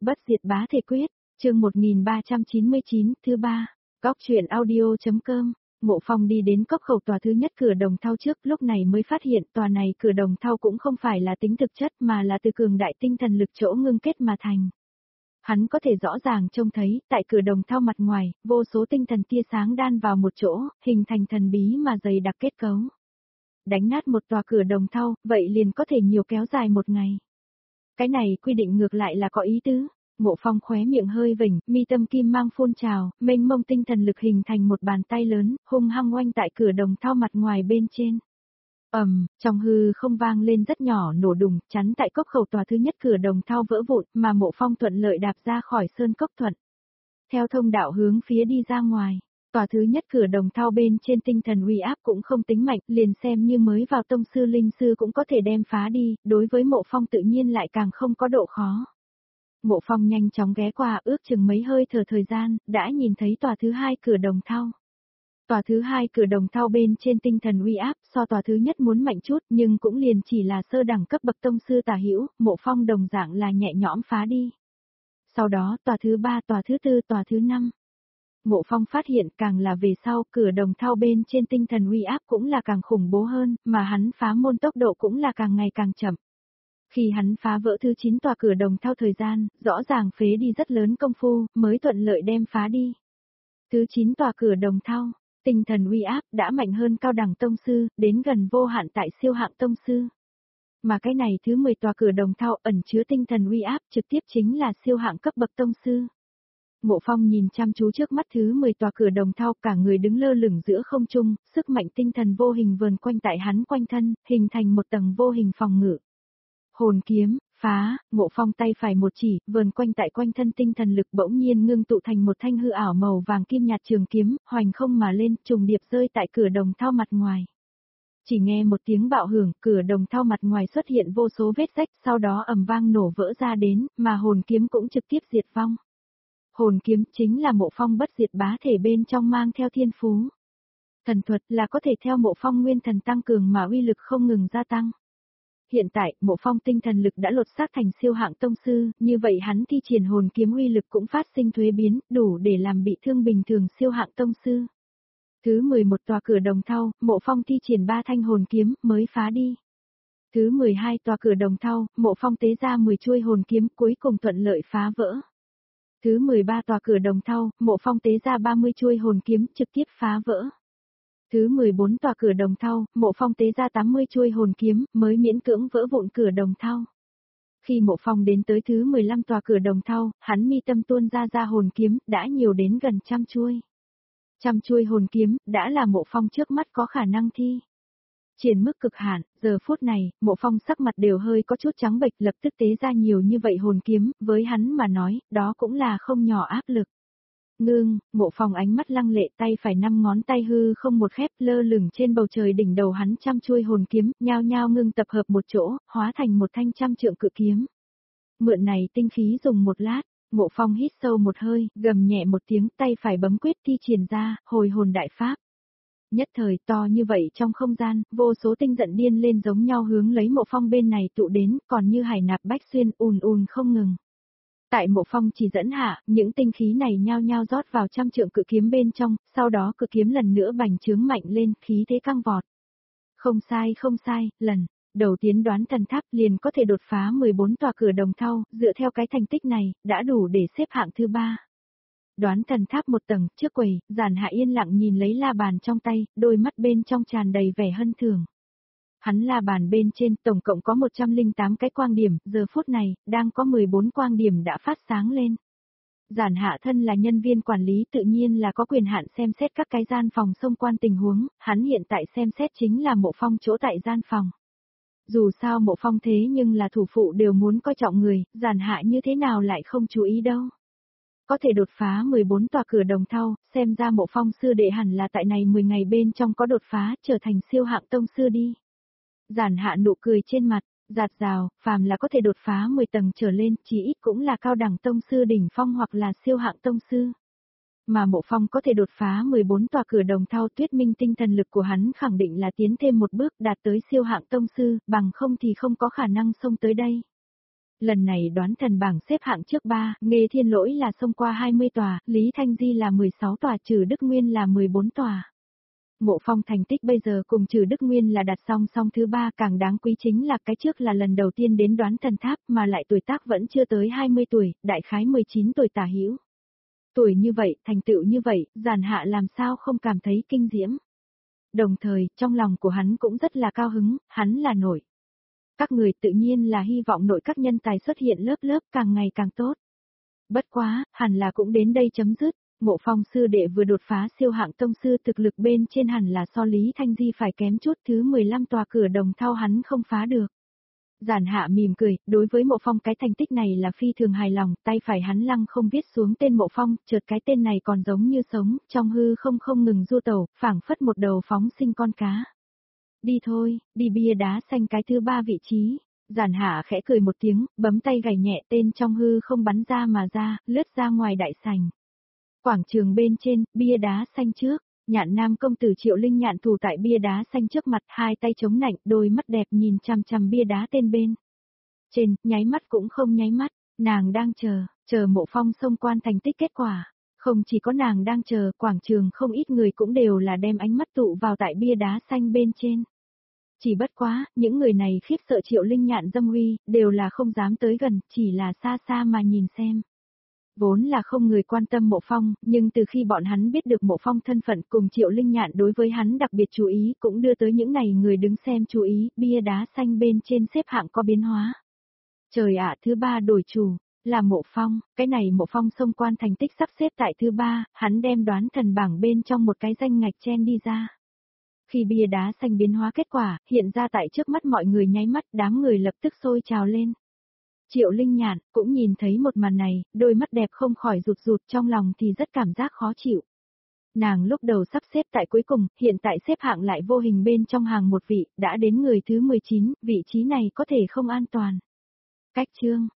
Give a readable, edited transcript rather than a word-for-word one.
Bất diệt bá thể quyết, chương 1399, thứ 3, Cóc truyện audio.com. Mộ Phong đi đến cốc khẩu tòa thứ nhất cửa đồng thau trước, lúc này mới phát hiện tòa này cửa đồng thau cũng không phải là tính thực chất mà là từ cường đại tinh thần lực chỗ ngưng kết mà thành. Hắn có thể rõ ràng trông thấy, tại cửa đồng thau mặt ngoài, vô số tinh thần tia sáng đan vào một chỗ, hình thành thần bí mà dày đặc kết cấu. Đánh nát một tòa cửa đồng thau, vậy liền có thể nhiều kéo dài một ngày. Cái này quy định ngược lại là có ý tứ. Mộ Phong khóe miệng hơi vểnh, mi tâm kim mang phun trào, mênh mông tinh thần lực hình thành một bàn tay lớn, hung hăng oanh tại cửa đồng thau mặt ngoài bên trên. Trong hư không vang lên rất nhỏ nổ đùng, chắn tại cốc khẩu tòa thứ nhất cửa đồng thau vỡ vụn, mà Mộ Phong thuận lợi đạp ra khỏi sơn cốc thuận. Theo thông đạo hướng phía đi ra ngoài, tòa thứ nhất cửa đồng thau bên trên tinh thần uy áp cũng không tính mạnh, liền xem như mới vào tông sư linh sư cũng có thể đem phá đi, đối với Mộ Phong tự nhiên lại càng không có độ khó. Mộ Phong nhanh chóng ghé qua, ước chừng mấy hơi thở thời gian, đã nhìn thấy tòa thứ hai cửa đồng thau. Tòa thứ hai cửa đồng thau bên trên tinh thần uy áp so tòa thứ nhất muốn mạnh chút, nhưng cũng liền chỉ là sơ đẳng cấp bậc tông sư tả hữu, Mộ Phong đồng dạng là nhẹ nhõm phá đi. Sau đó tòa thứ ba, tòa thứ tư, tòa thứ năm. Mộ Phong phát hiện càng là về sau, cửa đồng thau bên trên tinh thần uy áp cũng là càng khủng bố hơn, mà hắn phá môn tốc độ cũng là càng ngày càng chậm. Khi hắn phá vỡ thứ 9 tòa cửa đồng thau thời gian, rõ ràng phế đi rất lớn công phu, mới thuận lợi đem phá đi. Thứ 9 tòa cửa đồng thau, tinh thần uy áp đã mạnh hơn cao đẳng tông sư, đến gần vô hạn tại siêu hạng tông sư. Mà cái này thứ 10 tòa cửa đồng thau ẩn chứa tinh thần uy áp trực tiếp chính là siêu hạng cấp bậc tông sư. Mộ Phong nhìn chăm chú trước mắt thứ 10 tòa cửa đồng thau, cả người đứng lơ lửng giữa không trung, sức mạnh tinh thần vô hình vờn quanh tại hắn quanh thân, hình thành một tầng vô hình phòng ngự. Hồn kiếm, phá, Mộ Phong tay phải một chỉ, vờn quanh tại quanh thân tinh thần lực bỗng nhiên ngưng tụ thành một thanh hư ảo màu vàng kim nhạt trường kiếm, hoành không mà lên, trùng điệp rơi tại cửa đồng thau mặt ngoài. Chỉ nghe một tiếng bạo hưởng, cửa đồng thau mặt ngoài xuất hiện vô số vết rách, sau đó ầm vang nổ vỡ ra đến, mà hồn kiếm cũng trực tiếp diệt vong. Hồn kiếm chính là Mộ Phong bất diệt bá thể bên trong mang theo thiên phú. Thần thuật là có thể theo Mộ Phong nguyên thần tăng cường mà uy lực không ngừng gia tăng. Hiện tại, Mộ Phong tinh thần lực đã lột xác thành siêu hạng tông sư, như vậy hắn thi triển hồn kiếm uy lực cũng phát sinh thuế biến, đủ để làm bị thương bình thường siêu hạng tông sư. Thứ 11 tòa cửa đồng thau, Mộ Phong thi triển 3 thanh hồn kiếm, mới phá đi. Thứ 12 tòa cửa đồng thau, Mộ Phong tế ra 10 chuôi hồn kiếm, cuối cùng thuận lợi phá vỡ. Thứ 13 tòa cửa đồng thau, Mộ Phong tế ra 30 chuôi hồn kiếm, trực tiếp phá vỡ. Thứ 14 tòa cửa đồng thau, Mộ Phong tế ra 80 chuôi hồn kiếm, mới miễn cưỡng vỡ vụn cửa đồng thau. Khi Mộ Phong đến tới thứ 15 tòa cửa đồng thau, hắn mi tâm tuôn ra hồn kiếm, đã nhiều đến gần 100 chuôi. 100 chuôi hồn kiếm, đã là Mộ Phong trước mắt có khả năng thi triển mức cực hạn. Giờ phút này, Mộ Phong sắc mặt đều hơi có chút trắng bệch, lập tức tế ra nhiều như vậy hồn kiếm, với hắn mà nói, đó cũng là không nhỏ áp lực. Ngưng, Mộ Phong ánh mắt lăng lệ, tay phải 5 ngón tay hư không một khép, lơ lửng trên bầu trời đỉnh đầu hắn 100 chuôi hồn kiếm, nhao nhao ngưng tập hợp một chỗ, hóa thành một thanh 100 trượng cự kiếm. Mượn này tinh khí dùng một lát, Mộ Phong hít sâu một hơi, gầm nhẹ một tiếng, tay phải bấm quyết thi triển ra, hồi hồn đại pháp. Nhất thời to như vậy trong không gian, vô số tinh giận điên lên giống nhau hướng lấy Mộ Phong bên này tụ đến, còn như hải nạp bách xuyên ùn ùn không ngừng. Tại Mộ Phong chỉ dẫn hạ, những tinh khí này nhao nhao rót vào 100 trượng cự kiếm bên trong, sau đó cự kiếm lần nữa bành trướng mạnh lên, khí thế căng vọt. Không sai, lần đầu tiến đoán thần tháp liền có thể đột phá 14 tòa cửa đồng thau, dựa theo cái thành tích này, đã đủ để xếp hạng thứ 3. Đoán thần tháp một tầng, trước quầy, Giản Hạ yên lặng nhìn lấy la bàn trong tay, đôi mắt bên trong tràn đầy vẻ hân thường. Hắn la bàn bên trên tổng cộng có 108 cái quang điểm, giờ phút này, đang có 14 quang điểm đã phát sáng lên. Giản Hạ thân là nhân viên quản lý tự nhiên là có quyền hạn xem xét các cái gian phòng xung quanh tình huống, hắn hiện tại xem xét chính là Mộ Phong chỗ tại gian phòng. Dù sao Mộ Phong thế nhưng là thủ phụ đều muốn coi trọng người, Giản Hạ như thế nào lại không chú ý đâu. Có thể đột phá 14 tòa cửa đồng thau, xem ra Mộ Phong sư đệ hẳn là tại này 10 ngày bên trong có đột phá, trở thành siêu hạng tông sư đi. Giản Hạ nụ cười trên mặt, giạt rào, phàm là có thể đột phá 10 tầng trở lên, chí ít cũng là cao đẳng tông sư đỉnh phong hoặc là siêu hạng tông sư. Mà Mộ Phong có thể đột phá 14 tòa cửa đồng thau, thuyết minh tinh thần lực của hắn khẳng định là tiến thêm một bước đạt tới siêu hạng tông sư, bằng không thì không có khả năng xông tới đây. Lần này đoán thần bảng xếp hạng trước 3, Nghê Thiên Lỗi là xông qua 20 tòa, Lý Thanh Di là 16 tòa, trừ Đức Nguyên là 14 tòa. Mộ Phong thành tích bây giờ cùng trừ Đức Nguyên là đặt song song thứ 3, càng đáng quý chính là cái trước là lần đầu tiên đến đoán thần tháp mà lại tuổi tác vẫn chưa tới 20 tuổi, đại khái 19 tuổi tả hữu. Tuổi như vậy, thành tựu như vậy, Giản Hạ làm sao không cảm thấy kinh diễm. Đồng thời, trong lòng của hắn cũng rất là cao hứng, hắn là nội. Các người tự nhiên là hy vọng nội các nhân tài xuất hiện lớp lớp càng ngày càng tốt. Bất quá, hẳn là cũng đến đây chấm dứt. Mộ Phong sư đệ vừa đột phá siêu hạng tông sư, thực lực bên trên hẳn là so Lý Thanh Di phải kém chút, thứ 15 tòa cửa đồng thau hắn không phá được. Giản Hạ mỉm cười, đối với Mộ Phong cái thành tích này là phi thường hài lòng, tay phải hắn lăng không viết xuống tên Mộ Phong, chợt cái tên này còn giống như sống, trong hư không ngừng du tẩu, phảng phất một đầu phóng sinh con cá. Đi thôi, đi bia đá xanh cái thứ 3 vị trí. Giản Hạ khẽ cười một tiếng, bấm tay gảy nhẹ, tên trong hư không bắn ra mà ra, lướt ra ngoài đại sảnh. Quảng trường bên trên, bia đá xanh trước, Nhạn Nam công tử Triệu Linh Nhạn thủ tại bia đá xanh trước mặt, hai tay chống nạnh, đôi mắt đẹp nhìn chằm chằm bia đá tên bên. Trên, nháy mắt cũng không nháy mắt, nàng đang chờ Mộ Phong xông quan thành tích kết quả. Không chỉ có nàng đang chờ, quảng trường không ít người cũng đều là đem ánh mắt tụ vào tại bia đá xanh bên trên. Chỉ bất quá, những người này khiếp sợ Triệu Linh Nhạn dâm uy, đều là không dám tới gần, chỉ là xa xa mà nhìn xem. Vốn là không người quan tâm Mộ Phong, nhưng từ khi bọn hắn biết được Mộ Phong thân phận cùng Triệu Linh Nhạn đối với hắn đặc biệt chú ý, cũng đưa tới những này người đứng xem chú ý, bia đá xanh bên trên xếp hạng có biến hóa. Trời ạ, thứ 3 đổi chủ, là Mộ Phong, cái này Mộ Phong xông quan thành tích sắp xếp tại thứ 3, hắn đem đoán thần bảng bên trong một cái danh ngạch chen đi ra. Khi bia đá xanh biến hóa kết quả, hiện ra tại trước mắt mọi người nháy mắt, đám người lập tức sôi trào lên. Triệu Linh Nhạn cũng nhìn thấy một màn này, đôi mắt đẹp không khỏi rụt rụt, trong lòng thì rất cảm giác khó chịu. Nàng lúc đầu sắp xếp tại cuối cùng, hiện tại xếp hạng lại vô hình bên trong hàng một vị, đã đến người thứ 19, vị trí này có thể không an toàn. Cách chương